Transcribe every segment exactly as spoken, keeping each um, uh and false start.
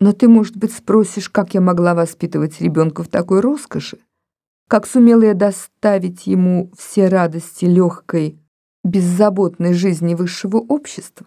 Но ты, может быть, спросишь, как я могла воспитывать ребенка в такой роскоши? Как сумела я доставить ему все радости легкой, беззаботной жизни высшего общества?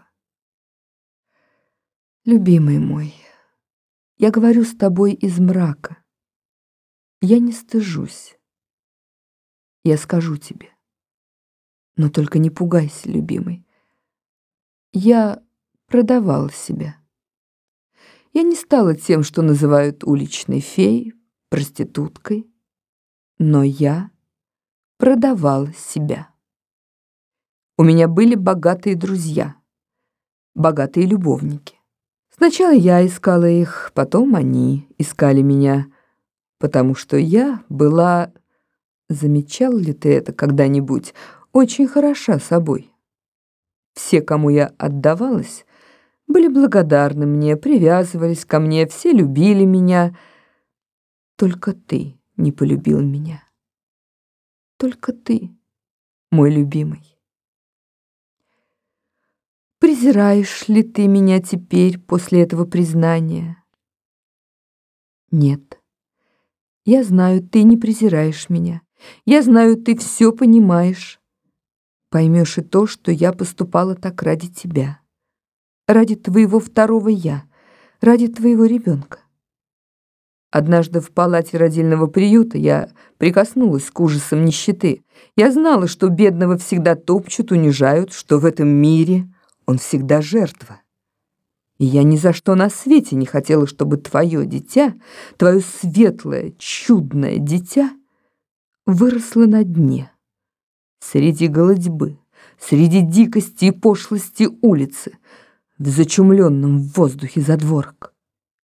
Любимый мой, я говорю с тобой из мрака. Я не стыжусь. Я скажу тебе. Но только не пугайся, любимый. Я продавала себя. Я не стала тем, что называют уличной феей, проституткой, но я продавала себя. У меня были богатые друзья, богатые любовники. Сначала я искала их, потом они искали меня, потому что я была, замечал ли ты это когда-нибудь, очень хороша собой. Все, кому я отдавалась, были благодарны мне, привязывались ко мне, все любили меня. Только ты не полюбил меня. Только ты, мой любимый. Презираешь ли ты меня теперь после этого признания? Нет. Я знаю, ты не презираешь меня. Я знаю, ты все понимаешь. Поймешь и то, что я поступала так ради тебя. Ради твоего второго «я», ради твоего ребенка. Однажды в палате родильного приюта я прикоснулась к ужасам нищеты. Я знала, что бедного всегда топчут, унижают, что в этом мире он всегда жертва. И я ни за что на свете не хотела, чтобы твое дитя, твое светлое, чудное дитя выросло на дне, среди голодьбы, среди дикости и пошлости улицы, в зачумленном воздухе задворок.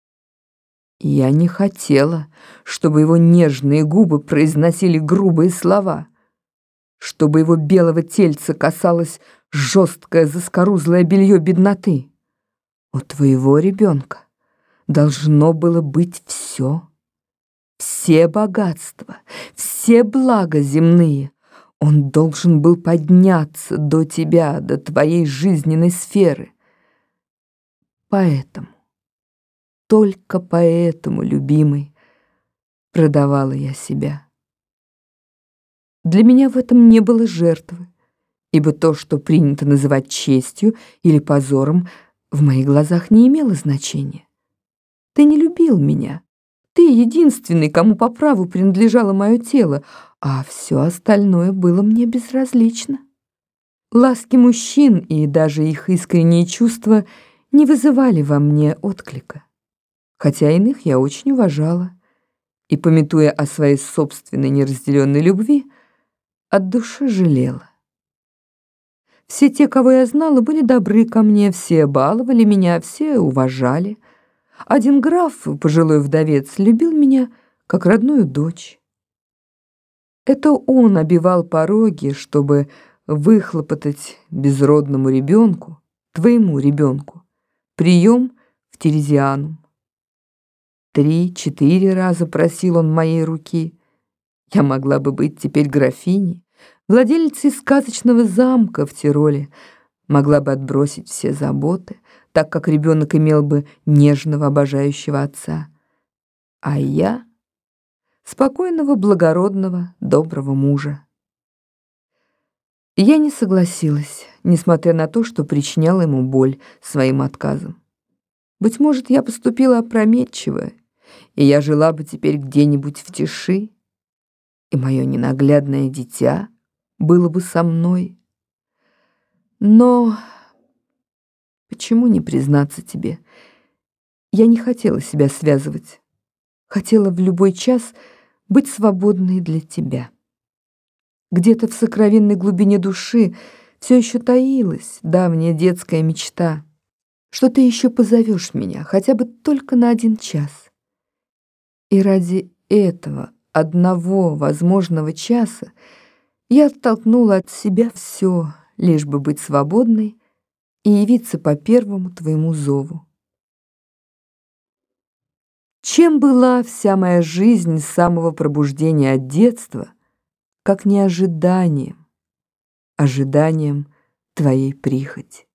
Я не хотела, чтобы его нежные губы произносили грубые слова, чтобы его белого тельца касалось жесткое заскорузлое белье бедноты. У твоего ребенка должно было быть все, все богатства, все блага земные. Он должен был подняться до тебя, до твоей жизненной сферы. Поэтому, только поэтому, любимый, продавала я себя. Для меня в этом не было жертвы, ибо то, что принято называть честью или позором, в моих глазах не имело значения. Ты не любил меня. Ты единственный, кому по праву принадлежало мое тело, а все остальное было мне безразлично. Ласки мужчин и даже их искренние чувства не вызывали во мне отклика, хотя иных я очень уважала и, памятуя о своей собственной неразделенной любви, от души жалела. Все те, кого я знала, были добры ко мне, все баловали меня, все уважали. Один граф, пожилой вдовец, любил меня как родную дочь. Это он обивал пороги, чтобы выхлопотать безродному ребенку, твоему ребенку, прием в Терезианум. Три-четыре раза просил он моей руки. Я могла бы быть теперь графиней, владелицей сказочного замка в Тироле, могла бы отбросить все заботы, так как ребенок имел бы нежного, обожающего отца. А я — спокойного, благородного, доброго мужа. Я не согласилась, несмотря на то, что причиняла ему боль своим отказом. Быть может, я поступила опрометчиво, и я жила бы теперь где-нибудь в тиши, и мое ненаглядное дитя было бы со мной. Но почему не признаться тебе? Я не хотела себя связывать, хотела в любой час быть свободной для тебя. Где-то в сокровенной глубине души все еще таилась давняя детская мечта, что ты еще позовешь меня, хотя бы только на один час. И ради этого одного возможного часа я оттолкнула от себя все, лишь бы быть свободной и явиться по первому твоему зову. Чем была вся моя жизнь с самого пробуждения от детства, как не ожиданием, ожиданием твоей прихоти?